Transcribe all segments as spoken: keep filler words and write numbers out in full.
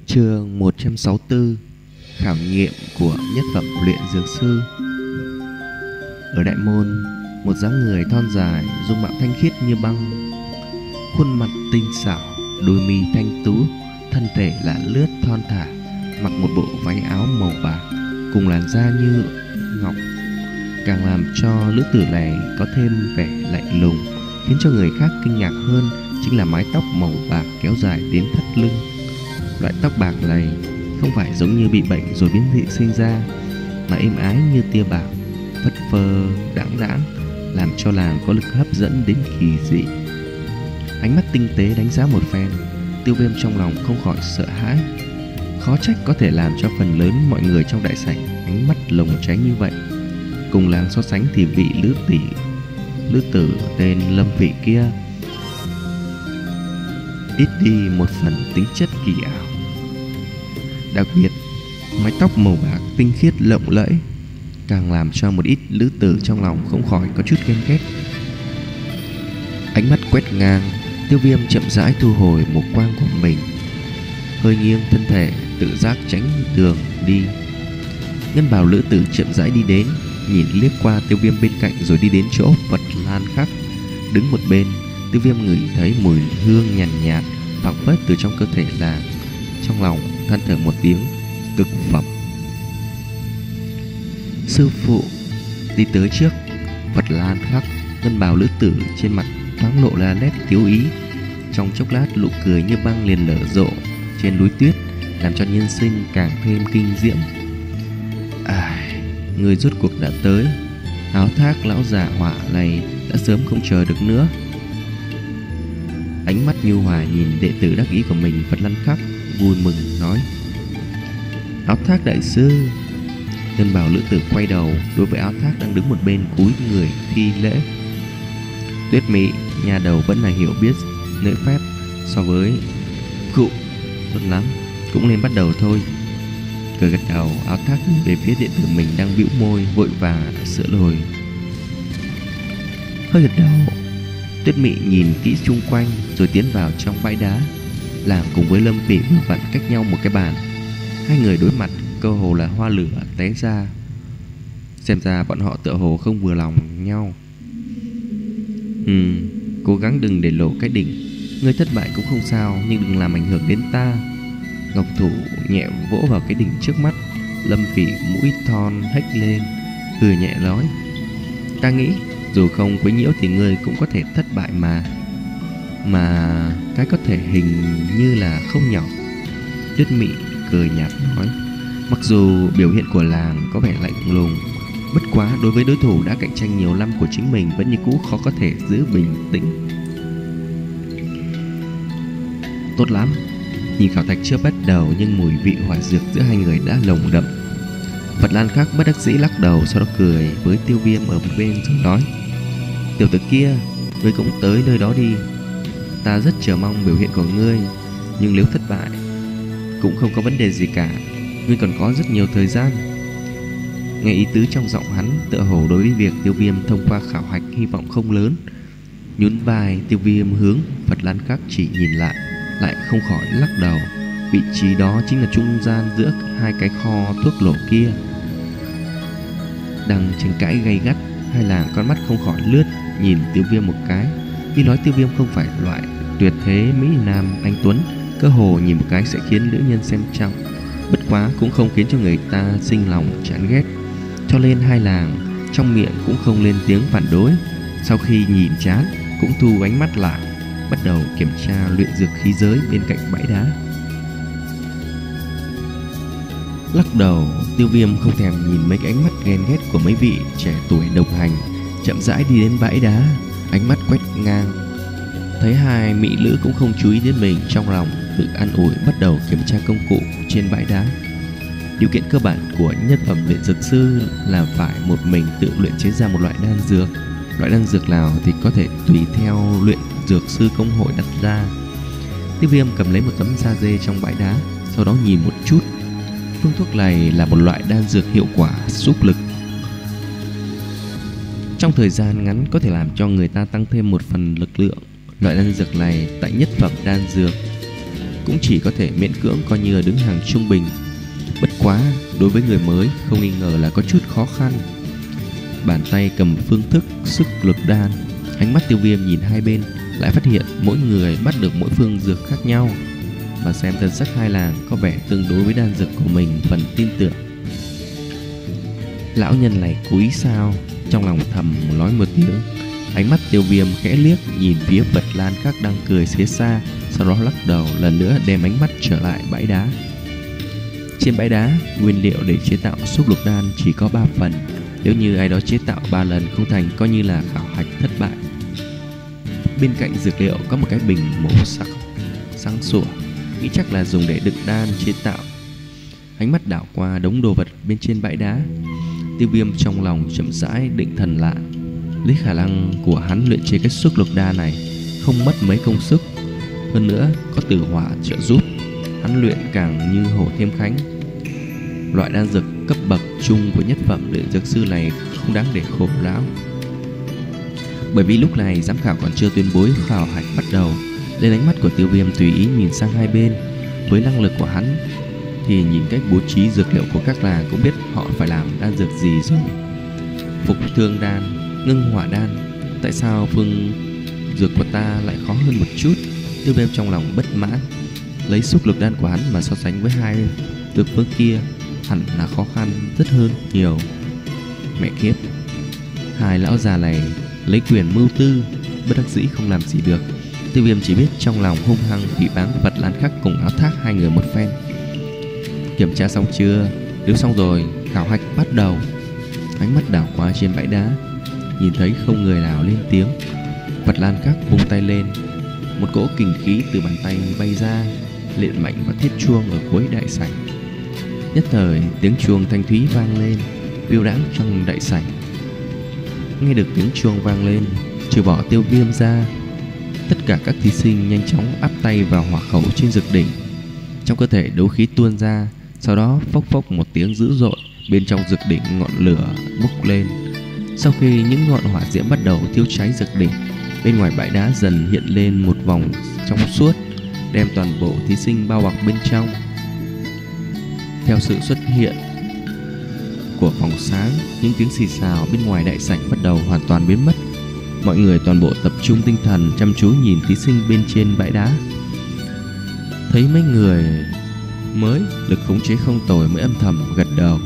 Chương một trăm sáu mươi tư. Khảo nghiệm của nhất phẩm luyện dược sư. Ở đại môn, một dáng người thon dài, dung mạo thanh khiết như băng, khuôn mặt tinh xảo, đôi mi thanh tú, thân thể là lướt thon thả, mặc một bộ váy áo màu bạc cùng làn da như ngọc, càng làm cho nữ tử này có thêm vẻ lạnh lùng. Khiến cho người khác kinh ngạc hơn chính là mái tóc màu bạc kéo dài đến thắt lưng. Loại tóc bạc này không phải giống như bị bệnh rồi biến dị sinh ra, mà êm ái như tia bạc, phất phơ đãng đãng, làm cho làng có lực hấp dẫn đến kỳ dị. Ánh mắt tinh tế đánh giá một phen, Tiêu Viêm trong lòng không khỏi sợ hãi. Khó trách có thể làm cho phần lớn mọi người trong đại sảnh ánh mắt lồng tránh như vậy. Cùng làng so sánh thì vị lữ tỷ lữ tử tên Lâm Phỉ kia ít đi một phần tính chất kỳ ảo. Đặc biệt, mái tóc màu bạc tinh khiết lộng lẫy càng làm cho một ít lữ tử trong lòng không khỏi có chút ghen ghét. Ánh mắt quét ngang, Tiêu Viêm chậm rãi thu hồi một quang của mình, hơi nghiêng thân thể, tự giác tránh đường đi. Ngân bào lữ tử chậm rãi đi đến, nhìn liếc qua Tiêu Viêm bên cạnh rồi đi đến chỗ vật lan khắc. Đứng một bên, Tiêu Viêm ngửi thấy mùi hương nhàn nhạt, nhạt phảng phất từ trong cơ thể làng. Trong lòng than thở một tiếng, cực phẩm. Sư phụ. Đi tới trước vật lan khắc, ngân bào lữ tử trên mặt thoáng lộ ra nét tiếu ý. Trong chốc lát, nụ cười như băng liền nở rộ trên núi tuyết, làm cho nhân sinh càng thêm kinh diễm. À, người rốt cuộc đã tới. Áo thác lão già hỏa này đã sớm không chờ được nữa. Ánh mắt nhu hòa nhìn đệ tử đắc ý của mình Vật Lan Khắc, vui mừng nói: Áo thác đại sư. Ngân bào lữ tử quay đầu đối với áo thác đang đứng một bên cúi người thi lễ. Tuyết Mị nhà đầu vẫn là hiểu biết lễ phép so với cụ. Tốt lắm, cũng nên bắt đầu thôi. Cười gật đầu, áo thác nhìn về phía đệ tử mình đang bĩu môi vội vàng sửa lời. Hơi gật đầu, Tuyết Mị nhìn kỹ xung quanh rồi tiến vào trong bãi đá. Làng cùng với Lâm Phỉ vừa vặn cách nhau một cái bàn. Hai người đối mặt, cơ hồ là hoa lửa té ra. Xem ra bọn họ tựa hồ không vừa lòng nhau. Ừm, cố gắng đừng để lộ cái đỉnh. Ngươi thất bại cũng không sao, nhưng đừng làm ảnh hưởng đến ta. Ngọc thủ nhẹ vỗ vào cái đỉnh trước mắt. Lâm Phỉ mũi thon hếch lên, cười nhẹ nói: Ta nghĩ dù không quấy nhiễu thì ngươi cũng có thể thất bại mà. Mà cái có thể hình như là không nhỏ. Tuyết Mị cười nhạt nói: Mặc dù biểu hiện của làng có vẻ lạnh lùng, bất quá đối với đối thủ đã cạnh tranh nhiều năm của chính mình vẫn như cũ khó có thể giữ bình tĩnh. Tốt lắm. Nhìn khảo thạch chưa bắt đầu nhưng mùi vị hỏa dược giữa hai người đã nồng đậm. Vật Lan Khắc bất đắc dĩ lắc đầu, sau đó cười với Tiêu Viêm ở một bên rồi nói: Tiểu tử kia, ngươi cũng tới nơi đó đi. Ta rất chờ mong biểu hiện của ngươi, nhưng nếu thất bại cũng không có vấn đề gì cả. Ngươi còn có rất nhiều thời gian. Nghe ý tứ trong giọng hắn, tựa hồ đối với việc Tiêu Viêm thông qua khảo hạch hy vọng không lớn. Nhún vai, Tiêu Viêm hướng Vật Lan Khắc chỉ nhìn lại, lại không khỏi lắc đầu. Vị trí đó chính là trung gian giữa hai cái kho thuốc lổ kia. Đang tranh cãi gay gắt, hai làng con mắt không khỏi lướt nhìn Tiêu Viêm một cái. Khi nói Tiêu Viêm không phải loại tuyệt thế mỹ nam anh tuấn, cơ hồ nhìn một cái sẽ khiến nữ nhân xem trọng, bất quá cũng không khiến cho người ta sinh lòng chán ghét. Cho nên hai làng trong miệng cũng không lên tiếng phản đối. Sau khi nhìn chán, cũng thu ánh mắt lại, bắt đầu kiểm tra luyện dược khí giới bên cạnh bãi đá. Lắc đầu, Tiêu Viêm không thèm nhìn mấy cái ánh mắt ghen ghét của mấy vị trẻ tuổi đồng hành, chậm rãi đi đến bãi đá, ánh mắt quét ngang. Thấy hai mỹ nữ cũng không chú ý đến mình, trong lòng tự an ủi, bắt đầu kiểm tra công cụ trên bãi đá. Điều kiện cơ bản của nhất phẩm luyện dược sư là phải một mình tự luyện chế ra một loại đan dược. Loại đan dược nào thì có thể tùy theo luyện dược sư công hội đặt ra. Tiêu Viêm cầm lấy một tấm da dê trong bãi đá, sau đó nhìn một chút. Phương thuốc này là một loại đan dược hiệu quả xúc lực, trong thời gian ngắn có thể làm cho người ta tăng thêm một phần lực lượng. Loại đan dược này tại nhất phẩm đan dược cũng chỉ có thể miễn cưỡng coi như là đứng hàng trung bình. Bất quá đối với người mới không nghi ngờ là có chút khó khăn. Bàn tay cầm phương thức sức lực đan, ánh mắt Tiêu Viêm nhìn hai bên, lại phát hiện mỗi người bắt được mỗi phương dược khác nhau, mà xem thân sắc hai làng có vẻ tương đối với đan dược của mình phần tin tưởng. Lão nhân này cố ý sao? Trong lòng thầm nói một tiếng. Ánh mắt Tiêu Viêm khẽ liếc nhìn phía Vật Lan Khắc đang cười phía xa, sau đó lắc đầu lần nữa đem ánh mắt trở lại bãi đá. Trên bãi đá, nguyên liệu để chế tạo xúc lục đan chỉ có ba phần. Nếu như ai đó chế tạo ba lần không thành, coi như là khảo hạch thất bại. Bên cạnh dược liệu có một cái bình màu sắc sáng sủa, nghĩ chắc là dùng để đựng đan chế tạo. Ánh mắt đảo qua đống đồ vật bên trên bãi đá, Tiêu Viêm trong lòng chậm rãi định thần lại. Lấy khả năng của hắn luyện chế cái xúc lục đan này không mất mấy công sức, hơn nữa có tử hỏa trợ giúp, hắn luyện càng như hổ thêm cánh. Loại đan dược cấp bậc trung của nhất phẩm luyện dược sư này không đáng để khổ lão. Bởi vì lúc này giám khảo còn chưa tuyên bố khảo hạch bắt đầu, nên ánh mắt của Tiêu Viêm tùy ý nhìn sang hai bên. Với năng lực của hắn thì nhìn cách bố trí dược liệu của các làng cũng biết họ phải làm đan dược gì rồi. Phục thương đan, ngưng hỏa đan, tại sao phương dược của ta lại khó hơn một chút? Tiêu Viêm trong lòng bất mãn. Lấy xúc lực đan của hắn mà so sánh với hai dược phương kia, hẳn là khó khăn rất hơn nhiều. Mẹ kiếp, hai lão già này lấy quyền mưu tư, bất đắc dĩ không làm gì được. Tiêu Viêm chỉ biết trong lòng hung hăng phỉ báng Vật Lan Khắc cùng Áo Thác hai người một phen. Kiểm tra xong chưa? Nếu xong rồi, khảo hạch bắt đầu. Ánh mắt đảo qua trên bãi đá, nhìn thấy không người nào lên tiếng. Vật Lan Khắc vung tay lên, một cỗ kình khí từ bàn tay bay ra, liện mạnh vào thiết chuông ở cuối đại sảnh. Nhất thời tiếng chuông thanh thúy vang lên, phiêu đãng trong đại sảnh. Nghe được tiếng chuông vang lên, trừ bỏ Tiêu Viêm ra, tất cả các thí sinh nhanh chóng áp tay vào hỏa khẩu trên dược đỉnh. Trong cơ thể đấu khí tuôn ra, sau đó phốc phốc một tiếng dữ dội, bên trong dược đỉnh ngọn lửa bốc lên. Sau khi những ngọn hỏa diễm bắt đầu thiêu cháy dược đỉnh, bên ngoài bãi đá dần hiện lên một vòng trong suốt, đem toàn bộ thí sinh bao bọc bên trong. Theo sự xuất hiện của vòng sáng, những tiếng xì xào bên ngoài đại sảnh bắt đầu hoàn toàn biến mất. Mọi người toàn bộ tập trung tinh thần chăm chú nhìn thí sinh bên trên bãi đá. Thấy mấy người mới lực khống chế không tồi mới âm thầm gật đầu.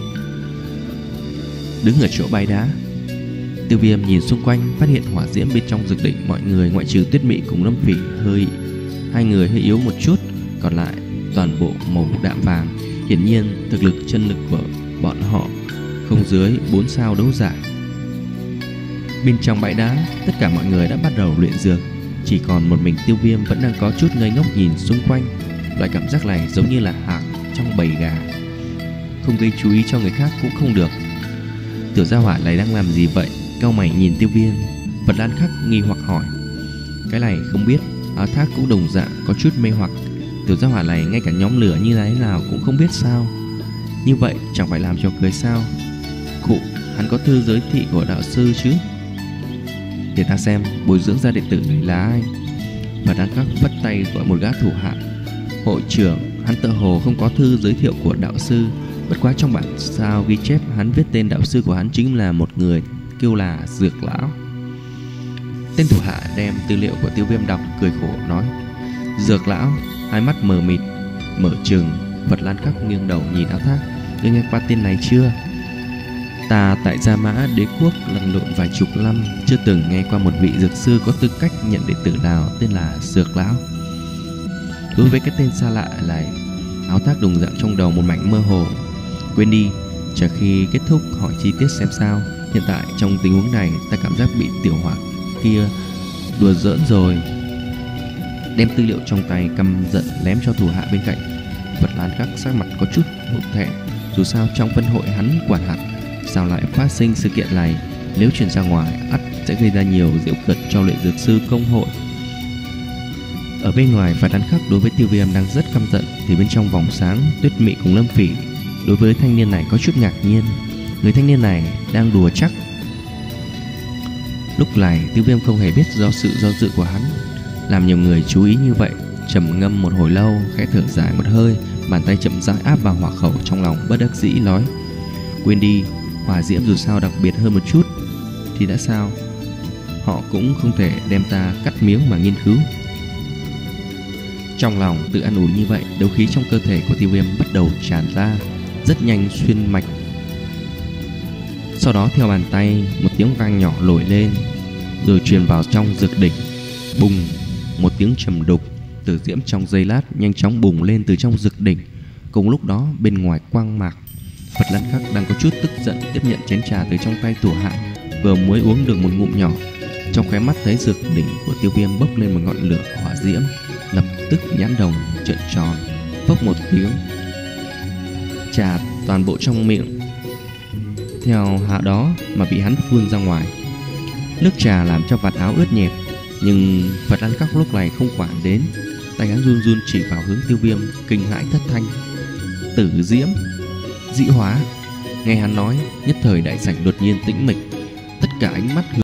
Đứng ở chỗ bãi đá, Tiêu Viêm nhìn xung quanh, phát hiện hỏa diễm bên trong dược đỉnh mọi người ngoại trừ Tuyết Mị cùng Lâm Phỉ hơi hai người hơi yếu một chút, còn lại toàn bộ màu đạm vàng. Hiển nhiên thực lực chân lực của bọn họ không dưới bốn sao đấu giải. Bên trong bãi đá, tất cả mọi người đã bắt đầu luyện dược, chỉ còn một mình Tiêu Viêm vẫn đang có chút ngây ngốc nhìn xung quanh. Loại cảm giác này giống như là hạc trong bầy gà, không gây chú ý cho người khác cũng không được. Tiểu gia hỏa này đang làm gì vậy? Cau mày nhìn Tiêu Viêm. Vật Lan Khắc nghi hoặc hỏi. Cái này không biết. Áo Thác cũng đồng dạng có chút mê hoặc. Tiểu gia hỏa này ngay cả nhóm lửa như thế nào cũng không biết sao? Như vậy chẳng phải làm cho cười sao? Cụ, hắn có thư giới thị của đạo sư chứ? Để ta xem bồi dưỡng ra đệ tử này là ai. Vật Lan Khắc vất tay gọi một gã thủ hạ. Hội trưởng, hắn tự hồ không có thư giới thiệu của đạo sư, bất quá trong bản sao ghi chép hắn viết tên đạo sư của hắn chính là một người kêu là Dược Lão. Tên thủ hạ đem tư liệu của Tiêu Viêm đọc, cười khổ nói. Dược Lão. Hai mắt mờ mịt mở trừng. Vật Lan Khắc nghiêng đầu nhìn Áo Thác. Ngươi nghe qua tên này chưa? Ta tại Gia Mã Đế Quốc lăn lộn vài chục năm, chưa từng nghe qua một vị dược sư có tư cách nhận đệ tử nào tên là Dược Lão. Đối với cái tên xa lạ này, Áo Thác đồng dạng trong đầu một mảnh mơ hồ. Quên đi, chờ khi kết thúc hỏi chi tiết xem sao. Hiện tại trong tình huống này, ta cảm giác bị tiểu hỏa kia đùa giỡn rồi. Đem tư liệu trong tay căm giận ném cho thủ hạ bên cạnh. Vật Lan Khắc sắc mặt có chút hụt hẫng. Dù sao trong phân hội hắn quản hạt, sao lại phát sinh sự kiện này? Nếu truyền ra ngoài, ắt sẽ gây ra nhiều giễu cợt cho luyện dược sư công hội. Ở bên ngoài, Vật Lan Khắc đối với Tiêu Viêm đang rất căm giận, thì bên trong vòng sáng, Tuyết Mị cùng Lâm Phỉ đối với thanh niên này có chút ngạc nhiên. Người thanh niên này đang đùa chắc. Lúc này Tiêu Viêm không hề biết do sự do dự của hắn làm nhiều người chú ý như vậy, trầm ngâm một hồi lâu, khẽ thở dài một hơi, bàn tay chậm rãi áp vào hỏa khẩu, trong lòng bất đắc dĩ nói: quên đi, hỏa diễm dù sao đặc biệt hơn một chút thì đã sao, họ cũng không thể đem ta cắt miếng mà nghiên cứu. Trong lòng tự an ủi như vậy, đấu khí trong cơ thể của Tiêu Viêm bắt đầu tràn ra, rất nhanh xuyên mạch. Sau đó theo bàn tay, một tiếng vang nhỏ nổi lên, rồi truyền vào trong dược đỉnh. Bùng, một tiếng trầm đục, tử diễm trong giây lát nhanh chóng bùng lên từ trong dược đỉnh. Cùng lúc đó, bên ngoài quang mạc, Phật Lan Khắc đang có chút tức giận tiếp nhận chén trà từ trong tay thủ hạ, vừa mới uống được một ngụm nhỏ, trong khóe mắt thấy dược đỉnh của Tiêu Viêm bốc lên một ngọn lửa hỏa diễm, lập tức nhãn đồng trợn tròn, phốc một tiếng, trà toàn bộ trong miệng theo hạ đó mà bị hắn phun ra ngoài. Nước trà làm cho vạt áo ướt nhẹp, nhưng Phật Lan Khắc lúc này không quản đến, tay hắn run run chỉ vào hướng Tiêu Viêm, kinh hãi thất thanh: tử diễm, dị hóa. Nghe hắn nói, nhất thời đại sảnh đột nhiên tĩnh mịch, tất cả ánh mắt